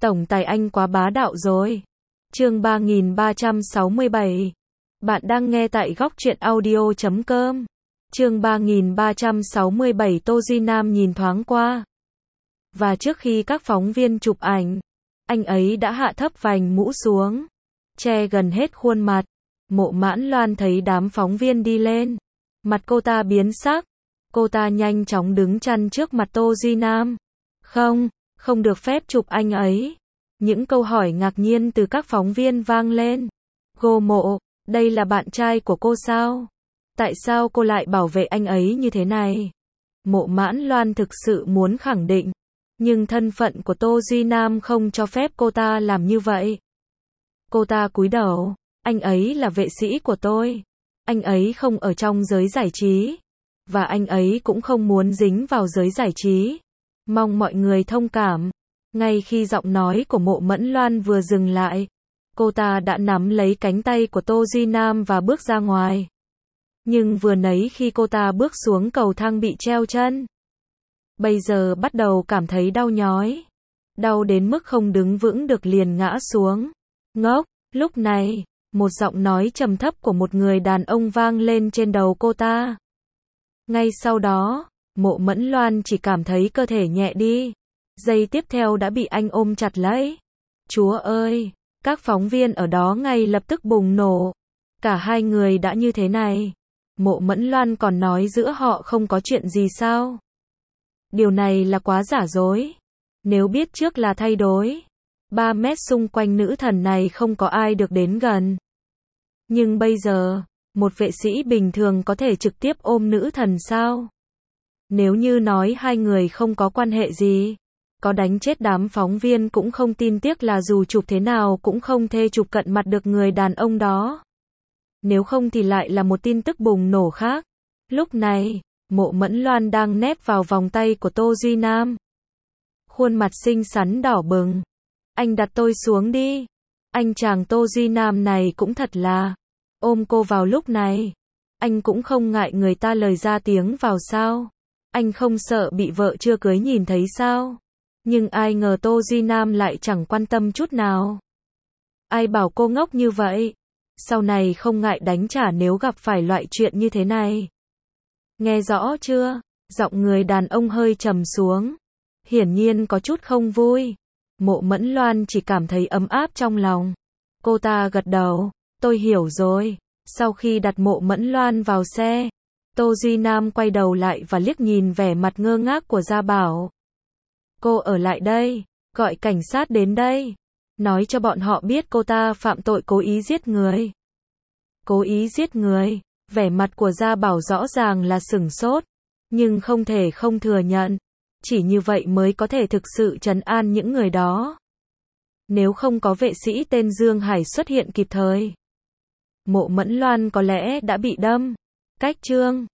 Tổng tài anh quá bá đạo rồi. Chương 3367. Bạn đang nghe tại góc truyện audio.com. Chương 3367. Tô Duy Nam nhìn thoáng qua. Và trước khi các phóng viên chụp ảnh, anh ấy đã hạ thấp vành mũ xuống, che gần hết khuôn mặt. Mộ Mãn Loan thấy đám phóng viên đi lên, mặt cô ta biến sắc. Cô ta nhanh chóng đứng chắn trước mặt Tô Duy Nam. Không được phép chụp anh ấy. Những câu hỏi ngạc nhiên từ các phóng viên vang lên. Cô Mộ, đây là bạn trai của cô sao? Tại sao cô lại bảo vệ anh ấy như thế này? Mộ Mãn Loan thực sự muốn khẳng định, nhưng thân phận của Tô Duy Nam không cho phép cô ta làm như vậy. Cô ta cúi đầu, anh ấy là vệ sĩ của tôi. Anh ấy không ở trong giới giải trí, và anh ấy cũng không muốn dính vào giới giải trí. Mong mọi người thông cảm. Ngay khi giọng nói của Mộ Mẫn Loan vừa dừng lại, cô ta đã nắm lấy cánh tay của Tô Duy Nam và bước ra ngoài. Nhưng vừa nãy khi cô ta bước xuống cầu thang bị treo chân, bây giờ bắt đầu cảm thấy đau nhói. Đau đến mức không đứng vững được liền ngã xuống. Ngốc, lúc này, một giọng nói trầm thấp của một người đàn ông vang lên trên đầu cô ta. Ngay sau đó, Mộ Mẫn Loan chỉ cảm thấy cơ thể nhẹ đi. Giây tiếp theo đã bị anh ôm chặt lấy. Chúa ơi, các phóng viên ở đó ngay lập tức bùng nổ. Cả hai người đã như thế này. Mộ Mẫn Loan còn nói giữa họ không có chuyện gì sao? Điều này là quá giả dối. Nếu biết trước là thay đổi, 3 mét xung quanh nữ thần này không có ai được đến gần. Nhưng bây giờ, một vệ sĩ bình thường có thể trực tiếp ôm nữ thần sao? Nếu như nói hai người không có quan hệ gì, có đánh chết đám phóng viên cũng không tin, tiếc là dù chụp thế nào cũng không thể chụp cận mặt được người đàn ông đó. Nếu không thì lại là một tin tức bùng nổ khác. Lúc này, Mộ Mẫn Loan đang nép vào vòng tay của Tô Duy Nam. Khuôn mặt xinh xắn đỏ bừng. Anh đặt tôi xuống đi. Anh chàng Tô Duy Nam này cũng thật là ôm cô vào lúc này. Anh cũng không ngại người ta lời ra tiếng vào sao? Anh không sợ bị vợ chưa cưới nhìn thấy sao? Nhưng ai ngờ Tô Duy Nam lại chẳng quan tâm chút nào. Ai bảo cô ngốc như vậy? Sau này không ngại đánh trả nếu gặp phải loại chuyện như thế này. Nghe rõ chưa? Giọng người đàn ông hơi trầm xuống. Hiển nhiên có chút không vui. Mộ Mẫn Loan chỉ cảm thấy ấm áp trong lòng. Cô ta gật đầu. Tôi hiểu rồi. Sau khi đặt Mộ Mẫn Loan vào xe, Tô Duy Nam quay đầu lại và liếc nhìn vẻ mặt ngơ ngác của Gia Bảo. Cô ở lại đây, gọi cảnh sát đến đây. Nói cho bọn họ biết cô ta phạm tội cố ý giết người. Cố ý giết người. Vẻ mặt của Gia Bảo rõ ràng là sửng sốt, nhưng không thể không thừa nhận. Chỉ như vậy mới có thể thực sự trấn an những người đó. Nếu không có vệ sĩ tên Dương Hải xuất hiện kịp thời, Mộ Mẫn Loan có lẽ đã bị đâm. Cách chương